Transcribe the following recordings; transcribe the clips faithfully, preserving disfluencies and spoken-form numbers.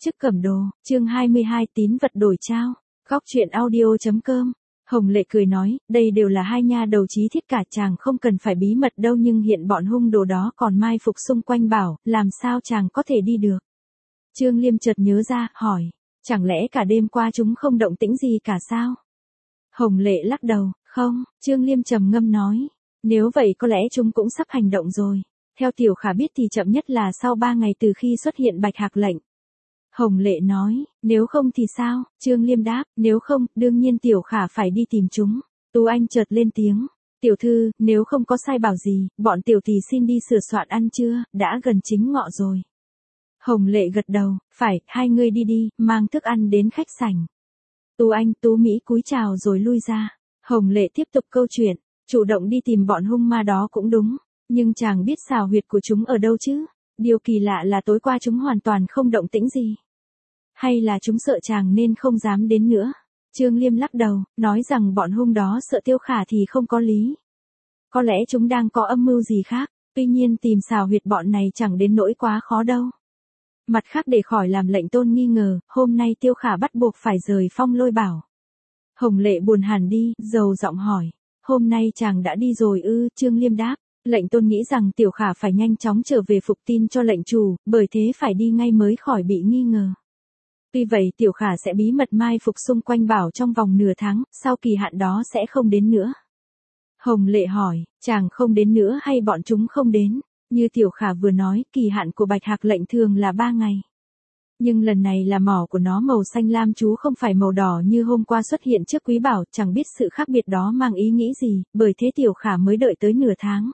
Chức cầm đồ, chương hai mươi hai tín vật đổi trao. Góc truyện audio.com. Hồng Lệ cười nói, đây đều là hai nha đầu trí thiết cả, chàng không cần phải bí mật đâu, nhưng hiện bọn hung đồ đó còn mai phục xung quanh bảo, làm sao chàng có thể đi được. Trương Liêm chợt nhớ ra, hỏi, chẳng lẽ cả đêm qua chúng không động tĩnh gì cả sao? Hồng Lệ lắc đầu, không. Trương Liêm trầm ngâm nói, nếu vậy có lẽ chúng cũng sắp hành động rồi. Theo Tiểu Khả biết thì chậm nhất là sau ba ngày từ khi xuất hiện Bạch Hạc lệnh. Hồng Lệ nói, nếu không thì sao? Trương Liêm đáp, nếu không, đương nhiên Tiểu Khả phải đi tìm chúng. Tú Anh chợt lên tiếng, tiểu thư, nếu không có sai bảo gì, bọn tiểu tỷ xin đi sửa soạn ăn trưa, đã gần chính ngọ rồi. Hồng Lệ gật đầu, phải, hai người đi đi, mang thức ăn đến khách sảnh. Tú Anh, Tú Mỹ cúi chào rồi lui ra. Hồng Lệ tiếp tục câu chuyện, chủ động đi tìm bọn hung ma đó cũng đúng, nhưng chàng biết xào huyệt của chúng ở đâu chứ? Điều kỳ lạ là tối qua chúng hoàn toàn không động tĩnh gì. Hay là chúng sợ chàng nên không dám đến nữa? Trương Liêm lắc đầu, nói rằng bọn hung đó sợ Tiêu Khả thì không có lý. Có lẽ chúng đang có âm mưu gì khác, tuy nhiên tìm xào huyệt bọn này chẳng đến nỗi quá khó đâu. Mặt khác, để khỏi làm lệnh tôn nghi ngờ, hôm nay Tiêu Khả bắt buộc phải rời Phong Lôi Bảo. Hồng Lệ buồn hẳn đi, dầu giọng hỏi, hôm nay chàng đã đi rồi ư? Trương Liêm đáp, lệnh tôn nghĩ rằng Tiểu Khả phải nhanh chóng trở về phục tin cho lệnh chủ, bởi thế phải đi ngay mới khỏi bị nghi ngờ. Tuy vậy Tiểu Khả sẽ bí mật mai phục xung quanh bảo trong vòng nửa tháng, sau kỳ hạn đó sẽ không đến nữa. Hồng Lệ hỏi, chàng không đến nữa hay bọn chúng không đến? Như Tiểu Khả vừa nói, kỳ hạn của Bạch Hạc lệnh thường là ba ngày. Nhưng lần này là mỏ của nó màu xanh lam chú, không phải màu đỏ như hôm qua xuất hiện trước Quý Bảo, chẳng biết sự khác biệt đó mang ý nghĩ gì, bởi thế Tiểu Khả mới đợi tới nửa tháng.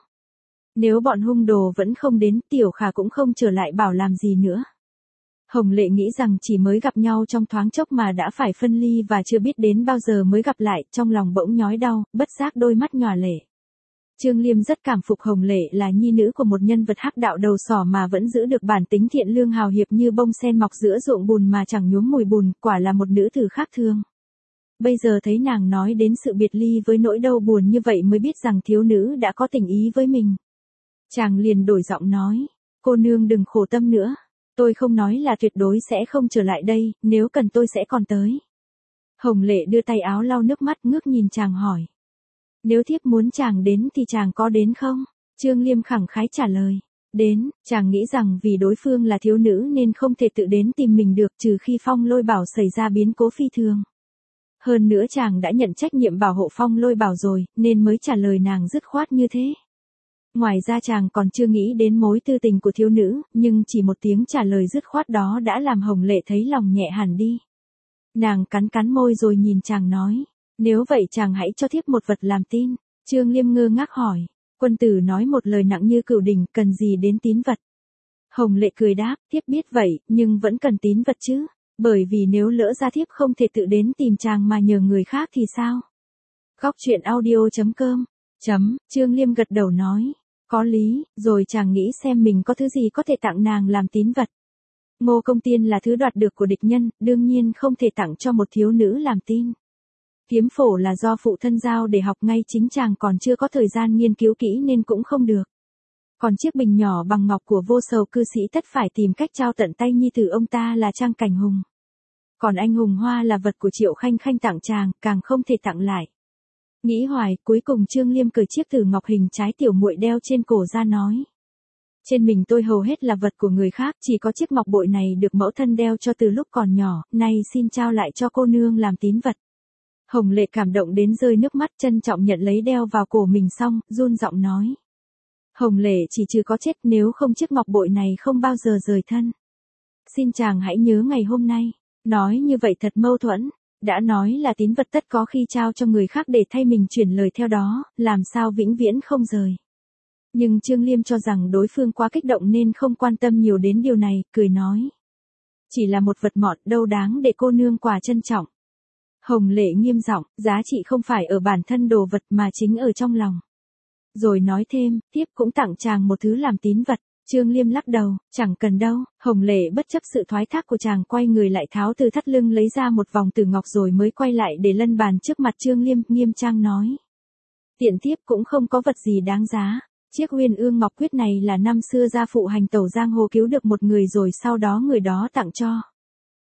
Nếu bọn hung đồ vẫn không đến, Tiểu Khả cũng không trở lại bảo làm gì nữa. Hồng Lệ nghĩ rằng chỉ mới gặp nhau trong thoáng chốc mà đã phải phân ly và chưa biết đến bao giờ mới gặp lại, trong lòng bỗng nhói đau, bất giác đôi mắt nhòa lệ. Trương Liêm rất cảm phục Hồng Lệ là nhi nữ của một nhân vật hắc đạo đầu sỏ mà vẫn giữ được bản tính thiện lương hào hiệp như bông sen mọc giữa ruộng bùn mà chẳng nhuốm mùi bùn, quả là một nữ tử khác thường. Bây giờ thấy nàng nói đến sự biệt ly với nỗi đau buồn như vậy mới biết rằng thiếu nữ đã có tình ý với mình. Chàng liền đổi giọng nói, cô nương đừng khổ tâm nữa. Tôi không nói là tuyệt đối sẽ không trở lại đây, nếu cần tôi sẽ còn tới. Hồng Lệ đưa tay áo lau nước mắt, ngước nhìn chàng hỏi. Nếu thiếp muốn chàng đến thì chàng có đến không? Trương Liêm khẳng khái trả lời. Đến, chàng nghĩ rằng vì đối phương là thiếu nữ nên không thể tự đến tìm mình được, trừ khi Phong Lôi Bảo xảy ra biến cố phi thường. Hơn nữa chàng đã nhận trách nhiệm bảo hộ Phong Lôi Bảo rồi, nên mới trả lời nàng dứt khoát như thế. Ngoài ra chàng còn chưa nghĩ đến mối tư tình của thiếu nữ, nhưng chỉ một tiếng trả lời dứt khoát đó đã làm Hồng Lệ thấy lòng nhẹ hẳn đi. Nàng cắn cắn môi rồi nhìn chàng nói, nếu vậy chàng hãy cho thiếp một vật làm tin. Trương Liêm ngơ ngác hỏi, quân tử nói một lời nặng như cửu đỉnh, cần gì đến tín vật? Hồng Lệ cười đáp, thiếp biết vậy, nhưng vẫn cần tín vật chứ, bởi vì nếu lỡ ra thiếp không thể tự đến tìm chàng mà nhờ người khác thì sao? Góc truyện audio.com. Chấm, Trương Liêm gật đầu nói, có lý, rồi chàng nghĩ xem mình có thứ gì có thể tặng nàng làm tín vật. Ngô Công Tiên là thứ đoạt được của địch nhân, đương nhiên không thể tặng cho một thiếu nữ làm tin. Kiếm phổ là do phụ thân giao để học ngay, chính chàng còn chưa có thời gian nghiên cứu kỹ nên cũng không được. Còn chiếc bình nhỏ bằng ngọc của vô sầu cư sĩ tất phải tìm cách trao tận tay nhi tử ông ta là Trang Cảnh Hùng. Còn anh hùng hoa là vật của Triệu Khanh Khanh tặng chàng, càng không thể tặng lại. Nghĩ hoài, cuối cùng Trương Liêm cởi chiếc tử ngọc hình trái tiểu muội đeo trên cổ ra nói. Trên mình tôi hầu hết là vật của người khác, chỉ có chiếc ngọc bội này được mẫu thân đeo cho từ lúc còn nhỏ, nay xin trao lại cho cô nương làm tín vật. Hồng Lệ cảm động đến rơi nước mắt, trân trọng nhận lấy đeo vào cổ mình xong, run giọng nói. Hồng Lệ chỉ trừ có chết, nếu không chiếc ngọc bội này không bao giờ rời thân. Xin chàng hãy nhớ ngày hôm nay. Nói như vậy thật mâu thuẫn. Đã nói là tín vật tất có khi trao cho người khác để thay mình chuyển lời theo đó, làm sao vĩnh viễn không rời. Nhưng Trương Liêm cho rằng đối phương quá kích động nên không quan tâm nhiều đến điều này, cười nói. Chỉ là một vật mọn, đâu đáng để cô nương quả trân trọng. Hồng Lệ nghiêm giọng, giá trị không phải ở bản thân đồ vật mà chính ở trong lòng. Rồi nói thêm, tiếp cũng tặng chàng một thứ làm tín vật. Trương Liêm lắc đầu, chẳng cần đâu. Hồng Lệ bất chấp sự thoái thác của chàng quay người lại tháo từ thắt lưng lấy ra một vòng tử ngọc rồi mới quay lại để lân bàn trước mặt Trương Liêm, nghiêm trang nói. Tiện tiếp cũng không có vật gì đáng giá. Chiếc Uyên Ương Ngọc Quyết này là năm xưa gia phụ hành tẩu giang hồ cứu được một người rồi sau đó người đó tặng cho.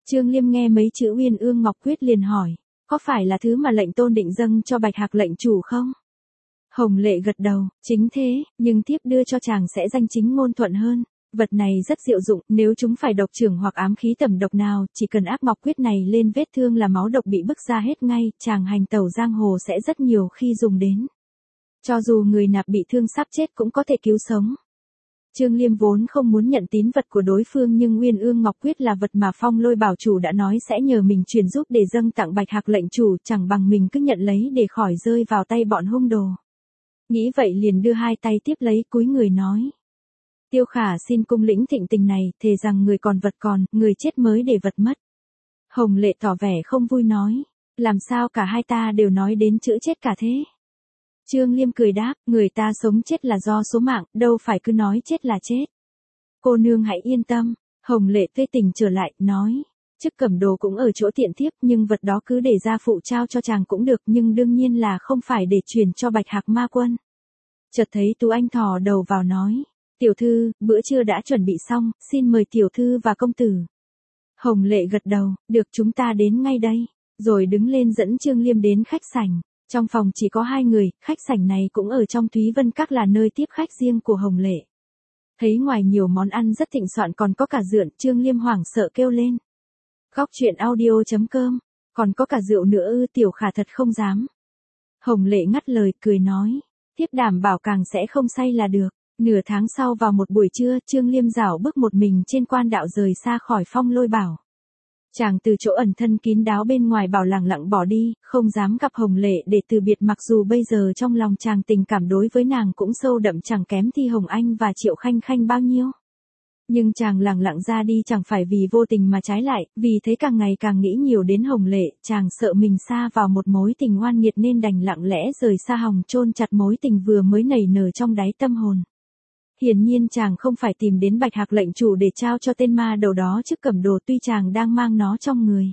Trương Liêm nghe mấy chữ Uyên Ương Ngọc Quyết liền hỏi, có phải là thứ mà lệnh tôn định dâng cho Bạch Hạc lệnh chủ không? Hồng Lệ gật đầu, chính thế, nhưng thiếp đưa cho chàng sẽ danh chính ngôn thuận hơn. Vật này rất diệu dụng, nếu chúng phải độc trưởng hoặc ám khí tẩm độc nào, chỉ cần áp ngọc quyết này lên vết thương là máu độc bị bức ra hết ngay, chàng hành tẩu giang hồ sẽ rất nhiều khi dùng đến. Cho dù người nạp bị thương sắp chết cũng có thể cứu sống. Trương Liêm vốn không muốn nhận tín vật của đối phương nhưng Uyên Ương Ngọc Quyết là vật mà Phong Lôi Bảo chủ đã nói sẽ nhờ mình truyền giúp để dâng tặng Bạch Hạc lệnh chủ, chẳng bằng mình cứ nhận lấy để khỏi rơi vào tay bọn hung đồ. Nghĩ vậy liền đưa hai tay tiếp lấy, cúi người nói. Tiêu Khả xin cung lĩnh thịnh tình này, thề rằng người còn vật còn, người chết mới để vật mất. Hồng Lệ tỏ vẻ không vui nói, làm sao cả hai ta đều nói đến chữ chết cả thế? Trương Liêm cười đáp, người ta sống chết là do số mạng, đâu phải cứ nói chết là chết. Cô nương hãy yên tâm. Hồng Lệ tươi tỉnh trở lại, nói, chức cầm đồ cũng ở chỗ tiện thiếp, nhưng vật đó cứ để gia phụ trao cho chàng cũng được, nhưng đương nhiên là không phải để truyền cho Bạch Hạc ma quân. Chợt thấy Tú Anh thò đầu vào nói, tiểu thư, bữa trưa đã chuẩn bị xong, xin mời tiểu thư và công tử. Hồng Lệ gật đầu, được, chúng ta đến ngay đây, rồi đứng lên dẫn Trương Liêm đến khách sảnh. Trong phòng chỉ có hai người, khách sảnh này cũng ở trong Thúy Vân Các là nơi tiếp khách riêng của Hồng Lệ. Thấy ngoài nhiều món ăn rất thịnh soạn còn có cả rượu, Trương Liêm hoảng sợ kêu lên. Góc truyện audio chấm com, còn có cả rượu nữa ư? Tiểu Khả thật không dám. Hồng Lệ ngắt lời, cười nói, thiếp đảm bảo càng sẽ không say là được. Nửa tháng sau vào một buổi trưa, Trương Liêm dạo bước một mình trên quan đạo rời xa khỏi Phong Lôi Bảo. Chàng từ chỗ ẩn thân kín đáo bên ngoài bảo lẳng lặng bỏ đi, không dám gặp Hồng Lệ để từ biệt, mặc dù bây giờ trong lòng chàng tình cảm đối với nàng cũng sâu đậm chẳng kém Thi Hồng Anh và Triệu Khanh Khanh bao nhiêu. Nhưng chàng lẳng lặng ra đi chẳng phải vì vô tình mà trái lại, vì thế càng ngày càng nghĩ nhiều đến Hồng Lệ, chàng sợ mình sa vào một mối tình oan nghiệt nên đành lặng lẽ rời xa hòng chôn chặt mối tình vừa mới nảy nở trong đáy tâm hồn. Hiển nhiên chàng không phải tìm đến Bạch Hạc lệnh chủ để trao cho tên ma đầu đó chức cầm đồ, tuy chàng đang mang nó trong người.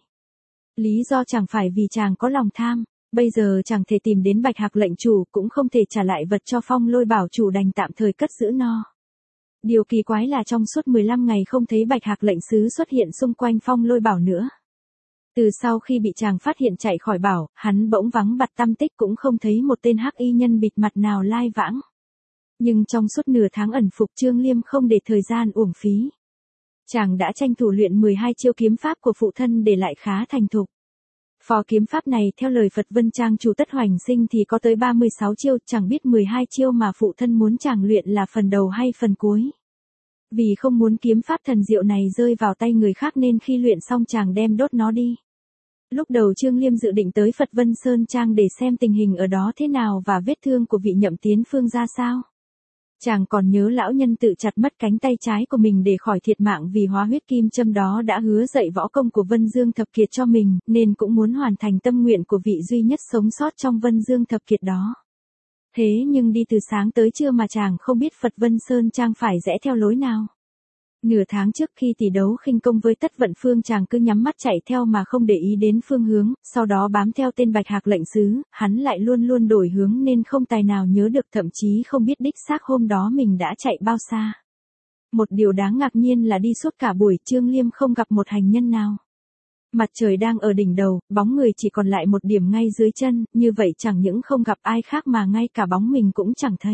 Lý do chẳng phải vì chàng có lòng tham, bây giờ chàng thể tìm đến Bạch Hạc lệnh chủ cũng không thể trả lại vật cho Phong Lôi Bảo chủ, đành tạm thời cất giữ nó. Điều kỳ quái là trong suốt mười lăm ngày không thấy Bạch Hạc lệnh sứ xuất hiện xung quanh Phong Lôi Bảo nữa. Từ sau khi bị chàng phát hiện chạy khỏi bảo, hắn bỗng vắng bặt tăm tích, cũng không thấy một tên hắc y nhân bịt mặt nào lai vãng. Nhưng trong suốt nửa tháng ẩn phục, Trương Liêm không để thời gian uổng phí. Chàng đã tranh thủ luyện mười hai chiêu kiếm pháp của phụ thân để lại khá thành thục. Phò kiếm pháp này theo lời Phật Vân Trang chủ Tất Hoành Sinh thì có tới ba mươi sáu chiêu, chẳng biết mười hai chiêu mà phụ thân muốn chàng luyện là phần đầu hay phần cuối. Vì không muốn kiếm pháp thần diệu này rơi vào tay người khác nên khi luyện xong chàng đem đốt nó đi. Lúc đầu Trương Liêm dự định tới Phật Vân Sơn Trang để xem tình hình ở đó thế nào và vết thương của vị Nhậm Tiến Phương ra sao. Chàng còn nhớ lão nhân tự chặt mất cánh tay trái của mình để khỏi thiệt mạng vì hóa huyết kim châm đó đã hứa dạy võ công của Vân Dương Thập Kiệt cho mình, nên cũng muốn hoàn thành tâm nguyện của vị duy nhất sống sót trong Vân Dương Thập Kiệt đó. Thế nhưng đi từ sáng tới trưa mà chàng không biết Phật Vân Sơn Trang phải rẽ theo lối nào. Nửa tháng trước khi tỷ đấu khinh công với Tất Vận Phương, chàng cứ nhắm mắt chạy theo mà không để ý đến phương hướng, sau đó bám theo tên Bạch Hạc lệnh sứ, hắn lại luôn luôn đổi hướng nên không tài nào nhớ được, thậm chí không biết đích xác hôm đó mình đã chạy bao xa. Một điều đáng ngạc nhiên là đi suốt cả buổi Trương Liêm không gặp một hành nhân nào. Mặt trời đang ở đỉnh đầu, bóng người chỉ còn lại một điểm ngay dưới chân, như vậy chẳng những không gặp ai khác mà ngay cả bóng mình cũng chẳng thấy.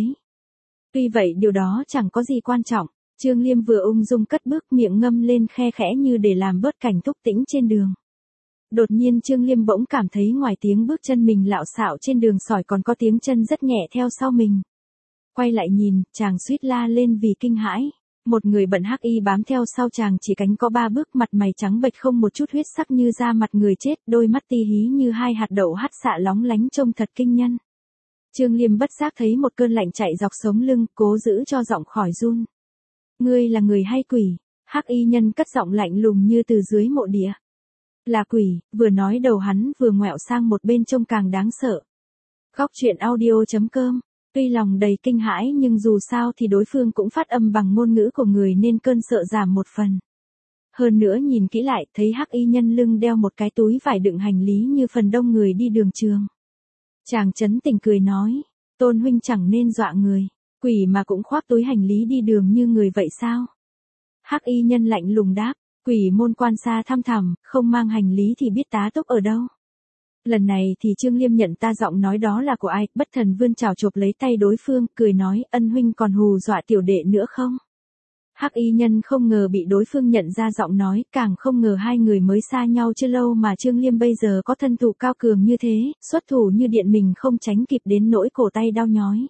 Tuy vậy điều đó chẳng có gì quan trọng. Trương Liêm vừa ung dung cất bước, miệng ngâm lên khe khẽ như để làm bớt cảnh thúc tĩnh trên đường. Đột nhiên Trương Liêm bỗng cảm thấy ngoài tiếng bước chân mình lạo xạo trên đường sỏi còn có tiếng chân rất nhẹ theo sau mình. Quay lại nhìn, chàng suýt la lên vì kinh hãi. Một người bận hắc y bám theo sau chàng, chỉ cánh có ba bước, mặt mày trắng bệch không một chút huyết sắc như da mặt người chết, đôi mắt ti hí như hai hạt đậu hắt xạ lóng lánh trông thật kinh nhân. Trương Liêm bất giác thấy một cơn lạnh chạy dọc sống lưng, cố giữ cho giọng khỏi run. Ngươi là người hay quỷ? Hắc y nhân cất giọng lạnh lùng như từ dưới mộ địa. Là quỷ, vừa nói đầu hắn vừa ngoẹo sang một bên trông càng đáng sợ. Góc truyện audio chấm com. Tuy lòng đầy kinh hãi nhưng dù sao thì đối phương cũng phát âm bằng ngôn ngữ của người nên cơn sợ giảm một phần. Hơn nữa nhìn kỹ lại thấy hắc y nhân lưng đeo một cái túi vải đựng hành lý như phần đông người đi đường trường. Chàng trấn tình cười nói, Tôn huynh chẳng nên dọa người. Quỷ mà cũng khoác túi hành lý đi đường như người vậy sao? Hắc y nhân lạnh lùng đáp, Quỷ môn quan xa thăm thẳm, không mang hành lý thì biết tá túc ở đâu. Lần này thì Trương Liêm nhận ta giọng nói đó là của ai, bất thần vươn chảo chộp lấy tay đối phương, cười nói, Ân huynh còn hù dọa tiểu đệ nữa không? Hắc y nhân không ngờ bị đối phương nhận ra giọng nói, càng không ngờ hai người mới xa nhau chưa lâu mà Trương Liêm bây giờ có thân thủ cao cường như thế, xuất thủ như điện mình không tránh kịp đến nỗi cổ tay đau nhói.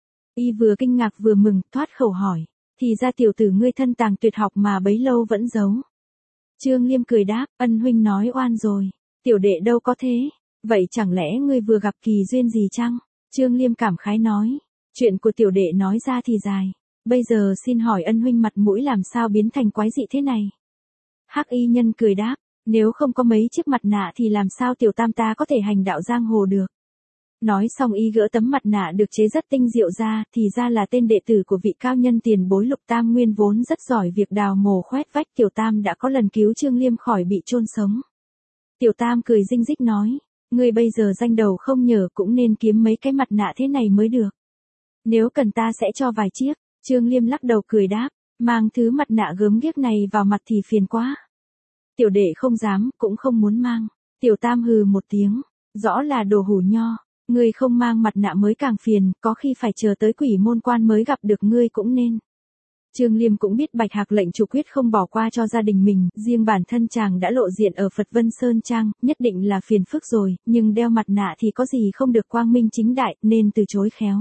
Y vừa kinh ngạc vừa mừng, thoát khẩu hỏi, thì ra tiểu tử ngươi thân tàng tuyệt học mà bấy lâu vẫn giấu. Trương Liêm cười đáp, Ân huynh nói oan rồi, tiểu đệ đâu có thế, vậy chẳng lẽ ngươi vừa gặp kỳ duyên gì chăng? Trương Liêm cảm khái nói, chuyện của tiểu đệ nói ra thì dài. Bây giờ xin hỏi Ân huynh mặt mũi làm sao biến thành quái dị thế này? Hắc y nhân cười đáp, nếu không có mấy chiếc mặt nạ thì làm sao tiểu tam ta có thể hành đạo giang hồ được? Nói xong y gỡ tấm mặt nạ được chế rất tinh diệu ra, thì ra là tên đệ tử của vị cao nhân tiền bối Lục Tam Nguyên vốn rất giỏi việc đào mồ khoét vách. Tiểu Tam đã có lần cứu Trương Liêm khỏi bị chôn sống. Tiểu Tam cười rinh rích nói, ngươi bây giờ danh đầu không nhờ cũng nên kiếm mấy cái mặt nạ thế này mới được. Nếu cần ta sẽ cho vài chiếc. Trương Liêm lắc đầu cười đáp, mang thứ mặt nạ gớm ghiếc này vào mặt thì phiền quá. Tiểu đệ không dám, cũng không muốn mang. Tiểu Tam hừ một tiếng, rõ là đồ hủ nho, ngươi không mang mặt nạ mới càng phiền, có khi phải chờ tới quỷ môn quan mới gặp được ngươi cũng nên. Trương Liêm cũng biết Bạch Hạc lệnh chủ quyết không bỏ qua cho gia đình mình, riêng bản thân chàng đã lộ diện ở Phật Vân Sơn Trang, nhất định là phiền phức rồi, nhưng đeo mặt nạ thì có gì không được quang minh chính đại, nên từ chối khéo.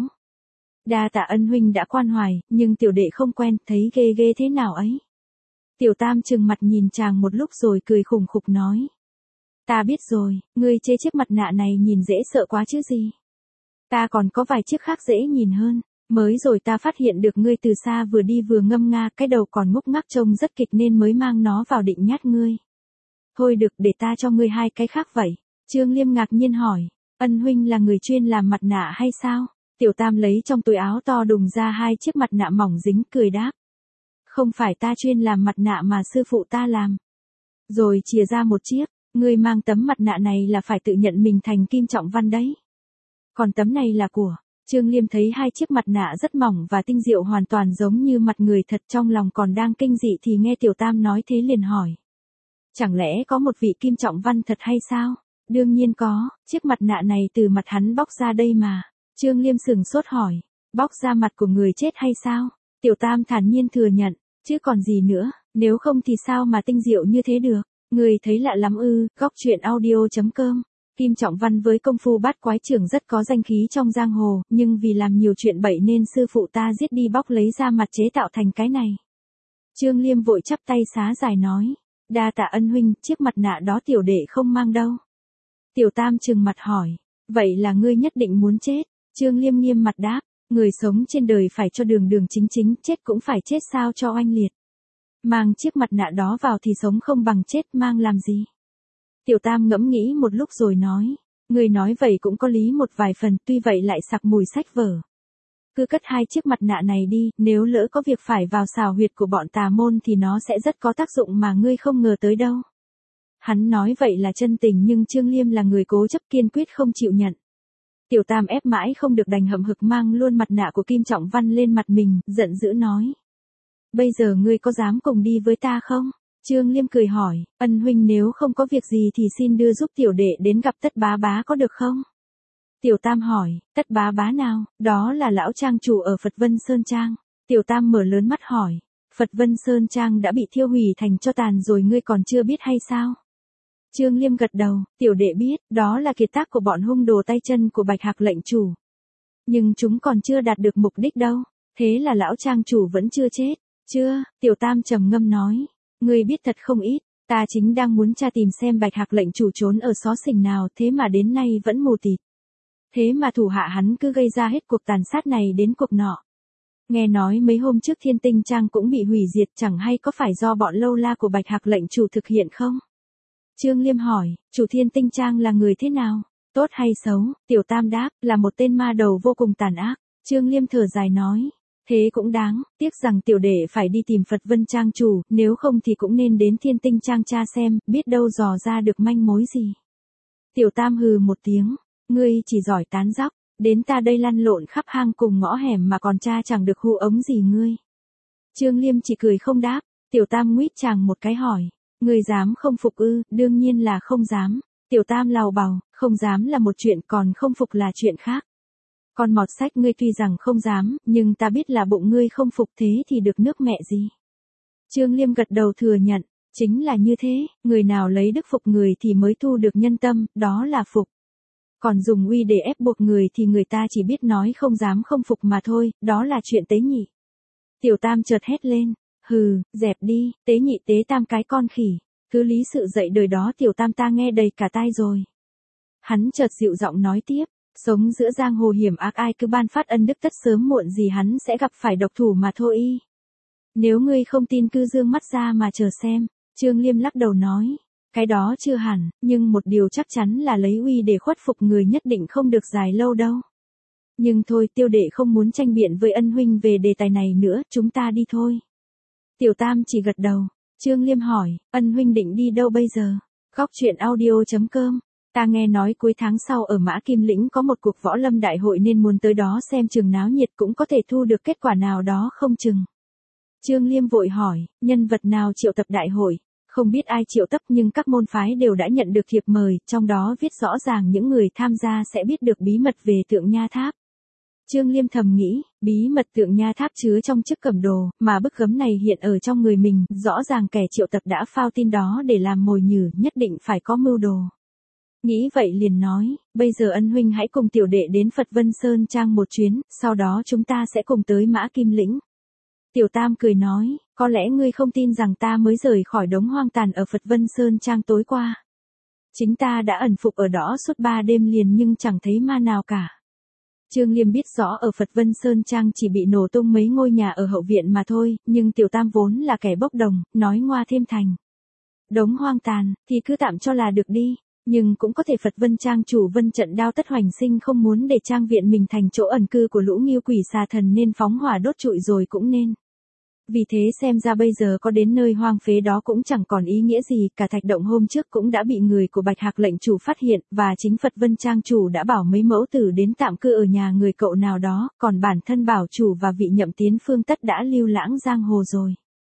Đa tạ Ân huynh đã quan hoài, nhưng tiểu đệ không quen, thấy ghê ghê thế nào ấy. Tiểu Tam trừng mặt nhìn chàng một lúc rồi cười khủng khục nói. Ta biết rồi, ngươi chê chiếc mặt nạ này nhìn dễ sợ quá chứ gì. Ta còn có vài chiếc khác dễ nhìn hơn, mới rồi ta phát hiện được ngươi từ xa vừa đi vừa ngâm nga, cái đầu còn ngúc ngắc trông rất kịch nên mới mang nó vào định nhát ngươi. Thôi được, để ta cho ngươi hai cái khác vậy. Trương Liêm ngạc nhiên hỏi, Ân huynh là người chuyên làm mặt nạ hay sao? Tiểu Tam lấy trong túi áo to đùng ra hai chiếc mặt nạ mỏng dính, cười đáp. Không phải ta chuyên làm mặt nạ mà sư phụ ta làm. Rồi chìa ra một chiếc, ngươi mang tấm mặt nạ này là phải tự nhận mình thành Kim Trọng Văn đấy. Còn tấm này là của. Trương Liêm thấy hai chiếc mặt nạ rất mỏng và tinh diệu hoàn toàn giống như mặt người thật, trong lòng còn đang kinh dị thì nghe Tiểu Tam nói thế liền hỏi. Chẳng lẽ có một vị Kim Trọng Văn thật hay sao? Đương nhiên có, chiếc mặt nạ này từ mặt hắn bóc ra đây mà. Trương Liêm sừng sốt hỏi, bóc ra mặt của người chết hay sao? Tiểu Tam thản nhiên thừa nhận, chứ còn gì nữa, nếu không thì sao mà tinh diệu như thế được? Người thấy lạ lắm ư? Góc truyện audio chấm com. Kim Trọng Văn với công phu bát quái trưởng rất có danh khí trong giang hồ, nhưng vì làm nhiều chuyện bậy nên sư phụ ta giết đi bóc lấy ra mặt chế tạo thành cái này. Trương Liêm vội chắp tay xá giải nói, đa tạ Ân huynh, chiếc mặt nạ đó tiểu đệ không mang đâu. Tiểu Tam trừng mặt hỏi, vậy là ngươi nhất định muốn chết? Trương Liêm nghiêm mặt đáp, người sống trên đời phải cho đường đường chính chính, chết cũng phải chết sao cho oanh liệt. Mang chiếc mặt nạ đó vào thì sống không bằng chết, mang làm gì? Tiểu Tam ngẫm nghĩ một lúc rồi nói, người nói vậy cũng có lý một vài phần, tuy vậy lại sặc mùi sách vở. Cứ cất hai chiếc mặt nạ này đi, nếu lỡ có việc phải vào xào huyệt của bọn tà môn thì nó sẽ rất có tác dụng mà ngươi không ngờ tới đâu. Hắn nói vậy là chân tình nhưng Trương Liêm là người cố chấp kiên quyết không chịu nhận. Tiểu Tam ép mãi không được đành hậm hực mang luôn mặt nạ của Kim Trọng Văn lên mặt mình, giận dữ nói. Bây giờ ngươi có dám cùng đi với ta không? Trương Liêm cười hỏi, Ân huynh nếu không có việc gì thì xin đưa giúp tiểu đệ đến gặp Tất Bá Bá có được không? Tiểu Tam hỏi, Tất Bá Bá nào? Đó là lão trang chủ ở Phật Vân Sơn Trang. Tiểu Tam mở lớn mắt hỏi, Phật Vân Sơn Trang đã bị thiêu hủy thành tro tàn rồi ngươi còn chưa biết hay sao? Trương Liêm gật đầu, tiểu đệ biết, đó là kiệt tác của bọn hung đồ tay chân của Bạch Hạc lệnh chủ. Nhưng chúng còn chưa đạt được mục đích đâu, thế là lão trang chủ vẫn chưa chết. Chưa, Tiểu Tam trầm ngâm nói, ngươi biết thật không ít, ta chính đang muốn tra tìm xem Bạch Hạc lệnh chủ trốn ở xó xỉnh nào, thế mà đến nay vẫn mù tịt. Thế mà thủ hạ hắn cứ gây ra hết cuộc tàn sát này đến cuộc nọ. Nghe nói mấy hôm trước Thiên Tinh Trang cũng bị hủy diệt, chẳng hay có phải do bọn lâu la của Bạch Hạc lệnh chủ thực hiện không? Trương Liêm hỏi, chủ Thiên Tinh Trang là người thế nào? Tốt hay xấu? Tiểu Tam đáp, là một tên ma đầu vô cùng tàn ác. Trương Liêm thở dài nói, thế cũng đáng, tiếc rằng tiểu đệ phải đi tìm Phật Vân Trang chủ, nếu không thì cũng nên đến Thiên Tinh Trang tra xem, biết đâu dò ra được manh mối gì. Tiểu Tam hừ một tiếng, ngươi chỉ giỏi tán dóc, đến ta đây lăn lộn khắp hang cùng ngõ hẻm mà còn tra chẳng được hù ống gì ngươi. Trương Liêm chỉ cười không đáp, Tiểu Tam nguýt chàng một cái hỏi, Ngươi dám không phục ư? Đương nhiên là không dám. Tiểu Tam lào bào, không dám là một chuyện, còn không phục là chuyện khác. Con mọt sách, ngươi tuy rằng không dám, nhưng ta biết là bụng ngươi không phục, thế thì được nước mẹ gì. Trương Liêm gật đầu thừa nhận, chính là như thế, người nào lấy đức phục người thì mới thu được nhân tâm, đó là phục. Còn dùng uy để ép buộc người thì người ta chỉ biết nói không dám không phục mà thôi, đó là chuyện tế nhị. Tiểu Tam chợt hét lên, hừ, dẹp đi, tế nhị tế tam cái con khỉ, cứ lý sự dạy đời đó Tiểu Tam ta nghe đầy cả tai rồi. Hắn chợt dịu giọng nói tiếp, sống giữa giang hồ hiểm ác, ai cứ ban phát ân đức tất sớm muộn gì hắn sẽ gặp phải độc thủ mà thôi y. Nếu ngươi không tin cứ dương mắt ra mà chờ xem. Trương Liêm lắc đầu nói, cái đó chưa hẳn, nhưng một điều chắc chắn là lấy uy để khuất phục người nhất định không được dài lâu đâu. Nhưng thôi, Tiêu đệ không muốn tranh biện với Ân huynh về đề tài này nữa, chúng ta đi thôi. Tiểu Tam chỉ gật đầu. Trương Liêm hỏi, Ân huynh định đi đâu bây giờ? Góc truyện audio chấm com. Ta nghe nói cuối tháng sau ở Mã Kim Lĩnh có một cuộc võ lâm đại hội nên muốn tới đó xem chừng náo nhiệt, cũng có thể thu được kết quả nào đó không chừng. Trương Liêm vội hỏi, nhân vật nào triệu tập đại hội? Không biết ai triệu tập nhưng các môn phái đều đã nhận được thiệp mời, trong đó viết rõ ràng những người tham gia sẽ biết được bí mật về Tượng Nha Tháp. Trương Liêm thầm nghĩ, bí mật Tượng Nha Tháp chứa trong chiếc cẩm đồ, mà bức gấm này hiện ở trong người mình, rõ ràng kẻ triệu tập đã phao tin đó để làm mồi nhử, nhất định phải có mưu đồ. Nghĩ vậy liền nói, bây giờ Ân huynh hãy cùng tiểu đệ đến Phật Vân Sơn Trang một chuyến, sau đó chúng ta sẽ cùng tới Mã Kim Lĩnh. Tiểu Tam cười nói, có lẽ ngươi không tin rằng ta mới rời khỏi đống hoang tàn ở Phật Vân Sơn Trang tối qua. Chính ta đã ẩn phục ở đó suốt ba đêm liền nhưng chẳng thấy ma nào cả. Trương Liêm biết rõ ở Phật Vân Sơn Trang chỉ bị nổ tung mấy ngôi nhà ở hậu viện mà thôi, nhưng Tiểu Tam vốn là kẻ bốc đồng, nói ngoa thêm thành. Đống hoang tàn, thì cứ tạm cho là được đi. Nhưng cũng có thể Phật Vân Trang chủ Vân Trận Đao Tất Hoành Sinh không muốn để trang viện mình thành chỗ ẩn cư của lũ nghiêu quỷ xà thần nên phóng hỏa đốt trụi rồi cũng nên. Vì thế xem ra bây giờ có đến nơi hoang phế đó cũng chẳng còn ý nghĩa gì, cả thạch động hôm trước cũng đã bị người của Bạch Hạc lệnh chủ phát hiện, và chính Phật Vân Trang chủ đã bảo mấy mẫu tử đến tạm cư ở nhà người cậu nào đó, còn bản thân bảo chủ và vị Nhậm Tiến Phương tất đã lưu lãng giang hồ rồi.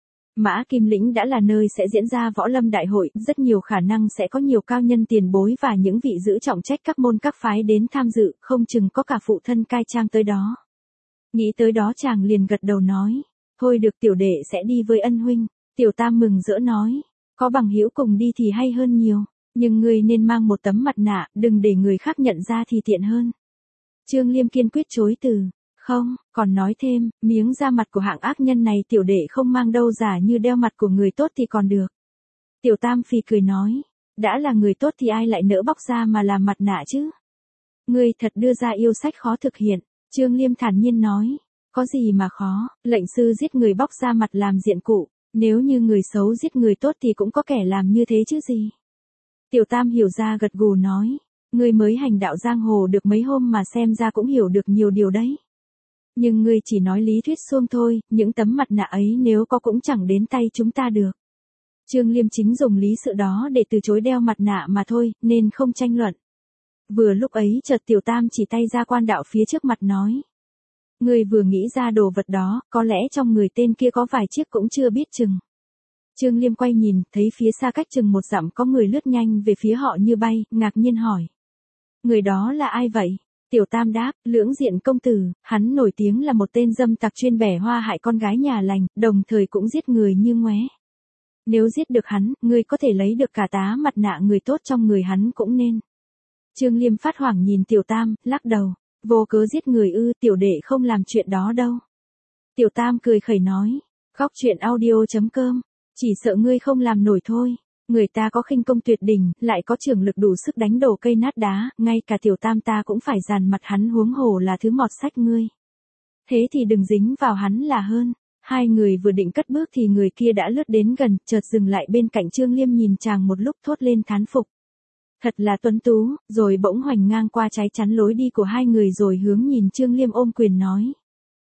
Mã Kim Lĩnh đã là nơi sẽ diễn ra võ lâm đại hội, rất nhiều khả năng sẽ có nhiều cao nhân tiền bối và những vị giữ trọng trách các môn các phái đến tham dự, không chừng có cả phụ thân cai trang tới đó. Nghĩ tới đó chàng liền gật đầu nói, thôi được, tiểu đệ sẽ đi với Ân huynh. Tiểu Tam mừng rỡ nói, có bằng hữu cùng đi thì hay hơn nhiều, nhưng ngươi nên mang một tấm mặt nạ, đừng để người khác nhận ra thì tiện hơn. Trương Liêm kiên quyết chối từ. Không, còn nói thêm, miếng da mặt của hạng ác nhân này tiểu đệ không mang đâu, giả như đeo mặt của người tốt thì còn được. Tiểu Tam phì cười nói, đã là người tốt thì ai lại nỡ bóc ra mà làm mặt nạ chứ? Ngươi thật đưa ra yêu sách khó thực hiện. Trương Liêm thản nhiên nói, có gì mà khó, lệnh sư giết người bóc ra mặt làm diện cụ, nếu như người xấu giết người tốt thì cũng có kẻ làm như thế chứ gì. Tiểu Tam hiểu ra gật gù nói, ngươi mới hành đạo giang hồ được mấy hôm mà xem ra cũng hiểu được nhiều điều đấy. Nhưng ngươi chỉ nói lý thuyết suông thôi, những tấm mặt nạ ấy nếu có cũng chẳng đến tay chúng ta được. Trương Liêm chính dùng lý sự đó để từ chối đeo mặt nạ mà thôi, nên không tranh luận. Vừa lúc ấy chợt Tiểu Tam chỉ tay ra quan đạo phía trước mặt nói. Ngươi vừa nghĩ ra đồ vật đó, có lẽ trong người tên kia có vài chiếc cũng chưa biết chừng. Trương Liêm quay nhìn, thấy phía xa cách chừng một dặm có người lướt nhanh về phía họ như bay, ngạc nhiên hỏi. Người đó là ai vậy? Tiểu Tam đáp, Lưỡng Diện công tử, hắn nổi tiếng là một tên dâm tặc chuyên bẻ hoa hại con gái nhà lành, đồng thời cũng giết người như ngoé. Nếu giết được hắn, ngươi có thể lấy được cả tá mặt nạ người tốt trong người hắn cũng nên. Trương Liêm phát hoảng nhìn Tiểu Tam, lắc đầu, vô cớ giết người ư, tiểu đệ không làm chuyện đó đâu. Tiểu Tam cười khẩy nói, góc truyện audio chấm com, chỉ sợ ngươi không làm nổi thôi. Người ta có khinh công tuyệt đỉnh, lại có trường lực đủ sức đánh đổ cây nát đá, ngay cả Tiểu Tam ta cũng phải dàn mặt hắn, huống hồ là thứ mọt sách ngươi. Thế thì đừng dính vào hắn là hơn. Hai người vừa định cất bước thì người kia đã lướt đến gần, chợt dừng lại bên cạnh Trương Liêm nhìn chàng một lúc thốt lên thán phục. Thật là tuấn tú, rồi bỗng hoành ngang qua trái chắn lối đi của hai người rồi hướng nhìn Trương Liêm ôm quyền nói.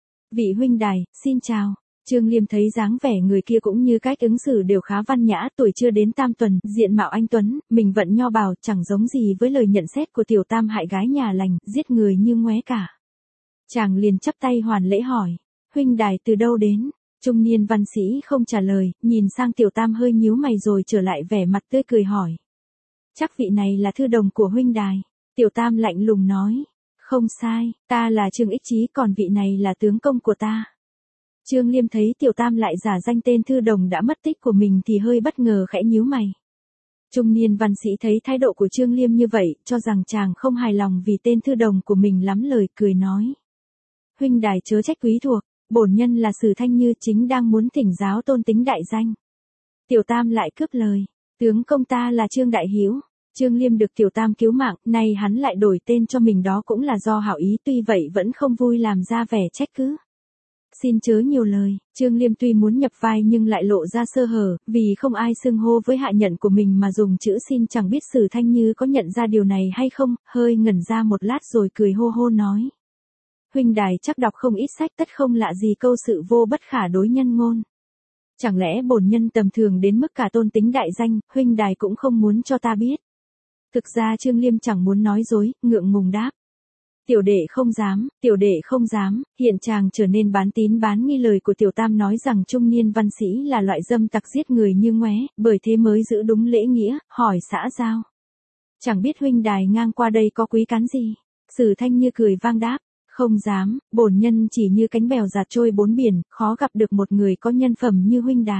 Vị huynh đài, xin chào. Trương Liêm thấy dáng vẻ người kia cũng như cách ứng xử đều khá văn nhã, tuổi chưa đến tam tuần, diện mạo anh tuấn, mình vận nho bào, chẳng giống gì với lời nhận xét của Tiểu Tam hại gái nhà lành, giết người như ngoé cả. Chàng liền chắp tay hoàn lễ hỏi, huynh đài từ đâu đến? Trung niên văn sĩ không trả lời, nhìn sang Tiểu Tam hơi nhíu mày rồi trở lại vẻ mặt tươi cười hỏi. Chắc vị này là thư đồng của huynh đài. Tiểu Tam lạnh lùng nói. Không sai, ta là Trương Ích Chí, còn vị này là tướng công của ta. Trương Liêm thấy Tiểu Tam lại giả danh tên thư đồng đã mất tích của mình thì hơi bất ngờ khẽ nhíu mày. Trung niên văn sĩ thấy thái độ của Trương Liêm như vậy, cho rằng chàng không hài lòng vì tên thư đồng của mình lắm lời, cười nói. Huynh đài chớ trách quý thuộc, bổn nhân là Sử Thanh Như, chính đang muốn thỉnh giáo tôn tính đại danh. Tiểu Tam lại cướp lời, tướng công ta là Trương Đại Hiếu. Trương Liêm được Tiểu Tam cứu mạng, nay hắn lại đổi tên cho mình, đó cũng là do hảo ý, tuy vậy vẫn không vui làm ra vẻ trách cứ. Xin chớ nhiều lời, Trương Liêm tuy muốn nhập vai nhưng lại lộ ra sơ hở, vì không ai xưng hô với hạ nhận của mình mà dùng chữ xin, chẳng biết Sử Thanh Như có nhận ra điều này hay không, hơi ngẩn ra một lát rồi cười hô hô nói. Huynh đài chắc đọc không ít sách, tất không lạ gì câu sự vô bất khả đối nhân ngôn. Chẳng lẽ bổn nhân tầm thường đến mức cả tôn tính đại danh, huynh đài cũng không muốn cho ta biết. Thực ra Trương Liêm chẳng muốn nói dối, ngượng ngùng đáp. Tiểu đệ không dám, tiểu đệ không dám, hiện chàng trở nên bán tín bán nghi lời của Tiểu Tam nói rằng trung niên văn sĩ là loại dâm tặc giết người như ngoé, bởi thế mới giữ đúng lễ nghĩa, hỏi xã giao. Chẳng biết huynh đài ngang qua đây có quý cán gì? Sử Thanh Như cười vang đáp. Không dám, bổn nhân chỉ như cánh bèo giạt trôi bốn biển, khó gặp được một người có nhân phẩm như huynh đài.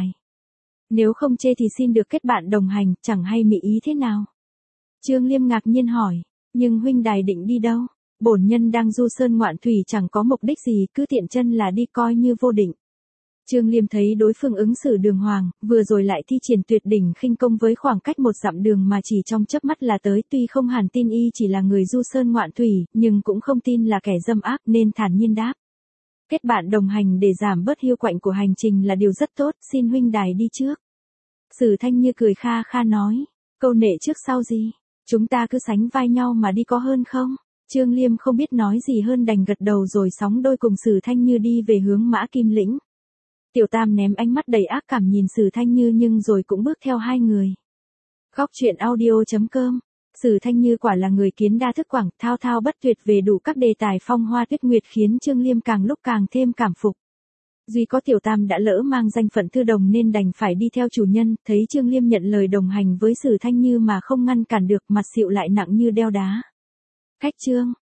Nếu không chê thì xin được kết bạn đồng hành, chẳng hay mỹ ý thế nào? Trương Liêm ngạc nhiên hỏi, nhưng huynh đài định đi đâu? Bổn nhân đang du sơn ngoạn thủy, chẳng có mục đích gì, cứ tiện chân là đi coi như vô định. Trương Liêm thấy đối phương ứng xử đường hoàng, vừa rồi lại thi triển tuyệt đỉnh khinh công với khoảng cách một dặm đường mà chỉ trong chớp mắt là tới, tuy không hẳn tin y chỉ là người du sơn ngoạn thủy, nhưng cũng không tin là kẻ dâm ác nên thản nhiên đáp. Kết bạn đồng hành để giảm bớt hiu quạnh của hành trình là điều rất tốt, xin huynh đài đi trước. Sử Thanh Như cười kha kha nói, câu nệ trước sau gì, chúng ta cứ sánh vai nhau mà đi có hơn không? Trương Liêm không biết nói gì hơn đành gật đầu rồi sóng đôi cùng Sử Thanh Như đi về hướng Mã Kim Lĩnh. Tiểu Tam ném ánh mắt đầy ác cảm nhìn Sử Thanh Như nhưng rồi cũng bước theo hai người. Góc truyện audio chấm com. Sử Thanh Như quả là người kiến đa thức quảng, thao thao bất tuyệt về đủ các đề tài phong hoa tuyết nguyệt, khiến Trương Liêm càng lúc càng thêm cảm phục. Duy có Tiểu Tam đã lỡ mang danh phận thư đồng nên đành phải đi theo chủ nhân, thấy Trương Liêm nhận lời đồng hành với Sử Thanh Như mà không ngăn cản được, mặt xịu lại nặng như đeo đá. Khách Trương,